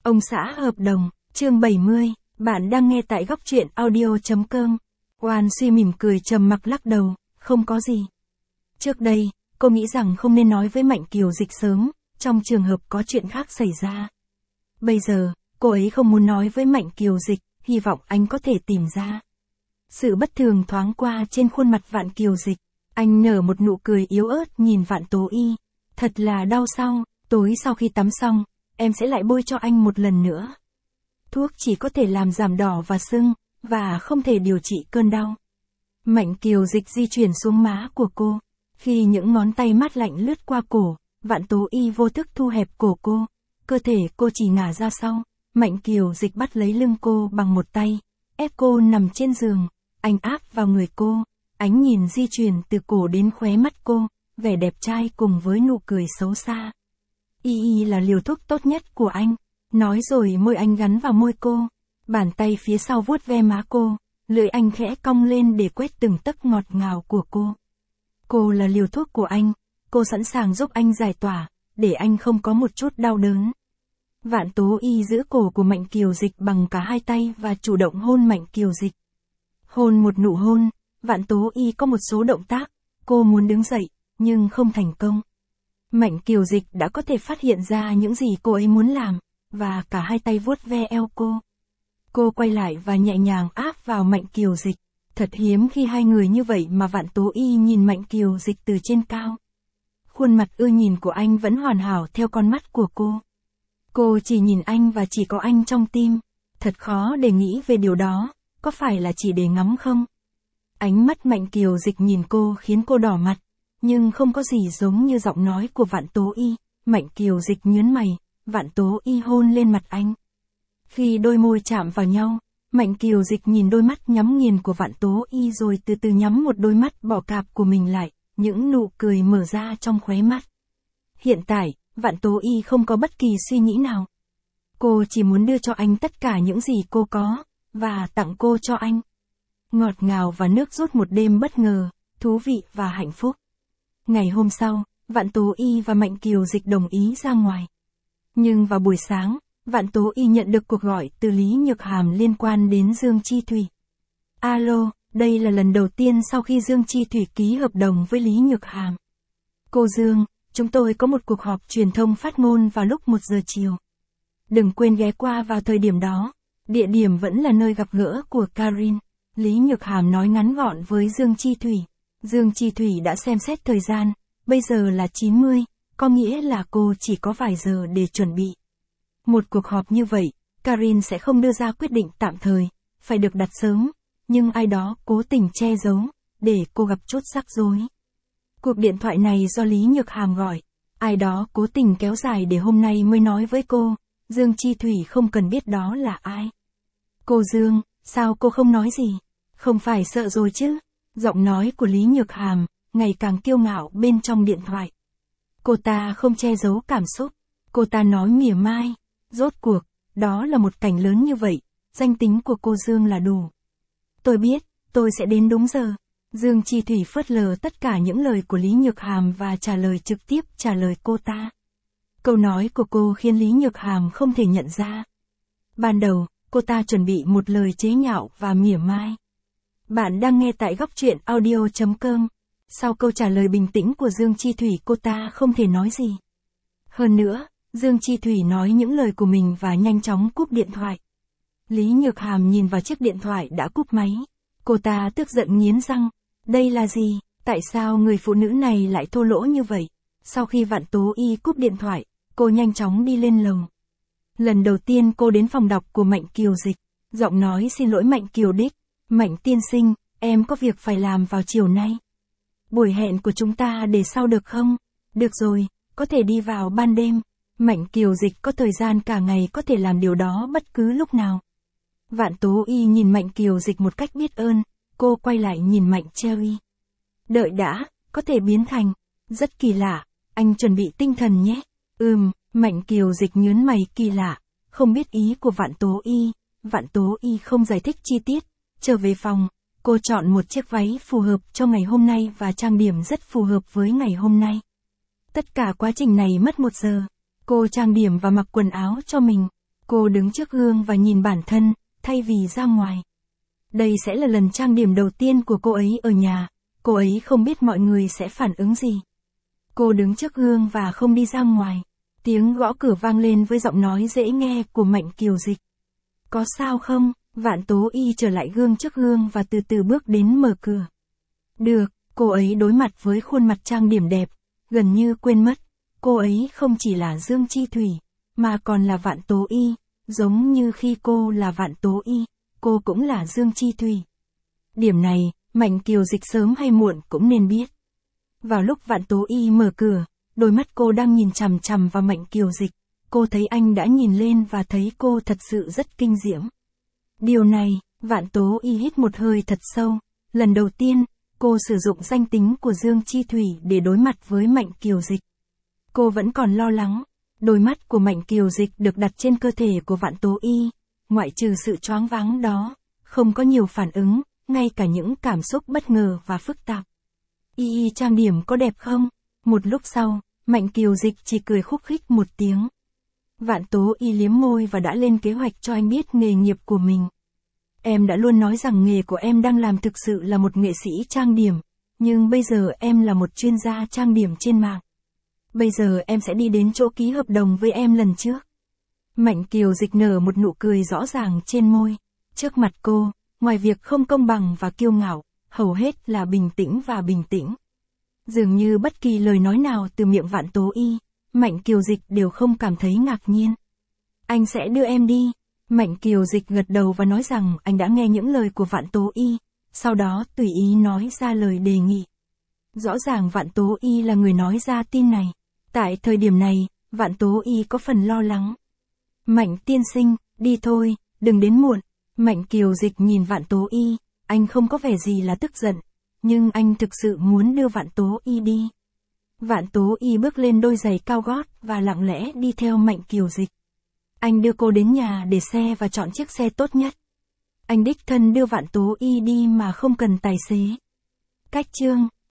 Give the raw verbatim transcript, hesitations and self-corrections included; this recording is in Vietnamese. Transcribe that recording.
Ông xã hợp đồng, chương bảy mươi, bạn đang nghe tại góc truyện audio chấm com. Oan Suy mỉm cười trầm mặc lắc đầu, không có gì. Trước đây, cô nghĩ rằng không nên nói với Mạnh Kiều Dịch sớm, trong trường hợp có chuyện khác xảy ra. Bây giờ, cô ấy không muốn nói với Mạnh Kiều Dịch, hy vọng anh có thể tìm ra. Sự bất thường thoáng qua trên khuôn mặt Vạn Kiều Dịch, anh nở một nụ cười yếu ớt nhìn Vạn Tố Y. Thật là đau sau, tối sau khi tắm xong, em sẽ lại bôi cho anh một lần nữa. Thuốc chỉ có thể làm giảm đỏ và sưng, và không thể điều trị cơn đau. Mạnh Kiều Dịch di chuyển xuống má của cô. Khi những ngón tay mát lạnh lướt qua cổ, Vạn Tố Y vô thức thu hẹp cổ cô. Cơ thể cô chỉ ngả ra sau. Mạnh Kiều Dịch bắt lấy lưng cô bằng một tay, ép cô nằm trên giường. Anh áp vào người cô, ánh nhìn di chuyển từ cổ đến khóe mắt cô, vẻ đẹp trai cùng với nụ cười xấu xa. Y Y là liều thuốc tốt nhất của anh. Nói rồi môi anh gắn vào môi cô. Bàn tay phía sau vuốt ve má cô. Lưỡi anh khẽ cong lên để quét từng tấc ngọt ngào của cô. Cô là liều thuốc của anh. Cô sẵn sàng giúp anh giải tỏa, để anh không có một chút đau đớn. Vạn Tố Y giữ cổ của Mạnh Kiều Dịch bằng cả hai tay và chủ động hôn Mạnh Kiều Dịch. Hôn một nụ hôn, Vạn Tố Y có một số động tác. Cô muốn đứng dậy, nhưng không thành công. Mạnh Kiều Dịch đã có thể phát hiện ra những gì cô ấy muốn làm, và cả hai tay vuốt ve eo cô. Cô quay lại và nhẹ nhàng áp vào Mạnh Kiều Dịch. Thật hiếm khi hai người như vậy mà Vạn Tố Y nhìn Mạnh Kiều Dịch từ trên cao. Khuôn mặt ưa nhìn của anh vẫn hoàn hảo theo con mắt của cô. Cô chỉ nhìn anh và chỉ có anh trong tim. Thật khó để nghĩ về điều đó, có phải là chỉ để ngắm không? Ánh mắt Mạnh Kiều Dịch nhìn cô khiến cô đỏ mặt, nhưng không có gì giống như giọng nói của Vạn Tố Y. Mạnh Kiều Dịch nhướng mày, Vạn Tố Y hôn lên mặt anh. Khi đôi môi chạm vào nhau, Mạnh Kiều Dịch nhìn đôi mắt nhắm nghiền của Vạn Tố Y rồi từ từ nhắm một đôi mắt bỏ cạp của mình lại, những nụ cười mở ra trong khóe mắt. Hiện tại, Vạn Tố Y không có bất kỳ suy nghĩ nào. Cô chỉ muốn đưa cho anh tất cả những gì cô có, và tặng cô cho anh. Ngọt ngào và nước rút một đêm bất ngờ, thú vị và hạnh phúc. Ngày hôm sau, Vạn Tố Y và Mạnh Kiều Dịch đồng ý ra ngoài. Nhưng vào buổi sáng, Vạn Tố Y nhận được cuộc gọi từ Lý Nhược Hàm liên quan đến Dương Chi Thủy. Alo, đây là lần đầu tiên sau khi Dương Chi Thủy ký hợp đồng với Lý Nhược Hàm. Cô Dương, chúng tôi có một cuộc họp truyền thông phát ngôn vào lúc một giờ chiều. Đừng quên ghé qua vào thời điểm đó. Địa điểm vẫn là nơi gặp gỡ của Karin. Lý Nhược Hàm nói ngắn gọn với Dương Chi Thủy. Dương Chi Thủy đã xem xét thời gian, bây giờ là chín mươi, có nghĩa là cô chỉ có vài giờ để chuẩn bị. Một cuộc họp như vậy, Karin sẽ không đưa ra quyết định tạm thời, phải được đặt sớm, nhưng ai đó cố tình che giấu, để cô gặp chút rắc rối. Cuộc điện thoại này do Lý Nhược Hàm gọi, ai đó cố tình kéo dài để hôm nay mới nói với cô, Dương Chi Thủy không cần biết đó là ai. Cô Dương, sao cô không nói gì? Không phải sợ rồi chứ? Giọng nói của Lý Nhược Hàm, ngày càng kiêu ngạo bên trong điện thoại. Cô ta không che giấu cảm xúc, cô ta nói mỉa mai, rốt cuộc, đó là một cảnh lớn như vậy, danh tính của cô Dương là đủ. Tôi biết, tôi sẽ đến đúng giờ. Dương Chi Thủy phớt lờ tất cả những lời của Lý Nhược Hàm và trả lời trực tiếp trả lời cô ta. Câu nói của cô khiến Lý Nhược Hàm không thể nhận ra. Ban đầu, cô ta chuẩn bị một lời chế nhạo và mỉa mai. Bạn đang nghe tại góc truyện audio chấm com. Sau câu trả lời bình tĩnh của Dương Chi Thủy cô ta không thể nói gì. Hơn nữa, Dương Chi Thủy nói những lời của mình và nhanh chóng cúp điện thoại. Lý Nhược Hàm nhìn vào chiếc điện thoại đã cúp máy. Cô ta tức giận nghiến răng. Đây là gì? Tại sao người phụ nữ này lại thô lỗ như vậy? Sau khi Vạn Tố Y cúp điện thoại, cô nhanh chóng đi lên lầu. Lần đầu tiên cô đến phòng đọc của Mạnh Kiều Dịch. Giọng nói xin lỗi Mạnh Kiều Đích. Mạnh tiên sinh, em có việc phải làm vào chiều nay. Buổi hẹn của chúng ta để sau được không? Được rồi, có thể đi vào ban đêm. Mạnh Kiều Dịch có thời gian cả ngày có thể làm điều đó bất cứ lúc nào. Vạn Tố Y nhìn Mạnh Kiều Dịch một cách biết ơn, cô quay lại nhìn Mạnh Cherry. Đợi đã, có thể biến thành. Rất kỳ lạ, anh chuẩn bị tinh thần nhé. Ừm, Mạnh Kiều Dịch nhướng mày kỳ lạ, không biết ý của Vạn Tố Y. Vạn Tố Y không giải thích chi tiết. Trở về phòng, cô chọn một chiếc váy phù hợp cho ngày hôm nay và trang điểm rất phù hợp với ngày hôm nay. Tất cả quá trình này mất một giờ. Cô trang điểm và mặc quần áo cho mình. Cô đứng trước gương và nhìn bản thân, thay vì ra ngoài. Đây sẽ là lần trang điểm đầu tiên của cô ấy ở nhà, cô ấy không biết mọi người sẽ phản ứng gì. Cô đứng trước gương và không đi ra ngoài. Tiếng gõ cửa vang lên với giọng nói dễ nghe của Mạnh Kiều Dịch. Có sao không? Vạn Tố Y trở lại gương trước gương và từ từ bước đến mở cửa. Được, cô ấy đối mặt với khuôn mặt trang điểm đẹp, gần như quên mất. Cô ấy không chỉ là Dương Chi Thủy, mà còn là Vạn Tố Y, giống như khi cô là Vạn Tố Y, cô cũng là Dương Chi Thủy. Điểm này, Mạnh Kiều Dịch sớm hay muộn cũng nên biết. Vào lúc Vạn Tố Y mở cửa, đôi mắt cô đang nhìn chằm chằm vào Mạnh Kiều Dịch, cô thấy anh đã nhìn lên và thấy cô thật sự rất kinh diễm. Điều này, Vạn Tố Y hít một hơi thật sâu, lần đầu tiên, cô sử dụng danh tính của Dương Chi Thủy để đối mặt với Mạnh Kiều Dịch. Cô vẫn còn lo lắng, đôi mắt của Mạnh Kiều Dịch được đặt trên cơ thể của Vạn Tố Y, ngoại trừ sự choáng váng đó, không có nhiều phản ứng, ngay cả những cảm xúc bất ngờ và phức tạp. Y Y trang điểm có đẹp không? Một lúc sau, Mạnh Kiều Dịch chỉ cười khúc khích một tiếng. Vạn Tố Y liếm môi và đã lên kế hoạch cho anh biết nghề nghiệp của mình. Em đã luôn nói rằng nghề của em đang làm thực sự là một nghệ sĩ trang điểm, nhưng bây giờ em là một chuyên gia trang điểm trên mạng. Bây giờ em sẽ đi đến chỗ ký hợp đồng với em lần trước. Mạnh Kiều Dịch nở một nụ cười rõ ràng trên môi. Trước mặt cô, ngoài việc không công bằng và kiêu ngạo, hầu hết là bình tĩnh và bình tĩnh. Dường như bất kỳ lời nói nào từ miệng Vạn Tố Y, Mạnh Kiều Dịch đều không cảm thấy ngạc nhiên. Anh sẽ đưa em đi. Mạnh Kiều Dịch gật đầu và nói rằng anh đã nghe những lời của Vạn Tố Y, sau đó tùy ý nói ra lời đề nghị. Rõ ràng Vạn Tố Y là người nói ra tin này. Tại thời điểm này, Vạn Tố Y có phần lo lắng. Mạnh tiên sinh, đi thôi, đừng đến muộn. Mạnh Kiều Dịch nhìn Vạn Tố Y, anh không có vẻ gì là tức giận, nhưng anh thực sự muốn đưa Vạn Tố Y đi. Vạn Tố Y bước lên đôi giày cao gót và lặng lẽ đi theo Mạnh Kiều Dịch. Anh đưa cô đến nhà để xe và chọn chiếc xe tốt nhất. Anh đích thân đưa Vạn Tố Y đi mà không cần tài xế. Cách chương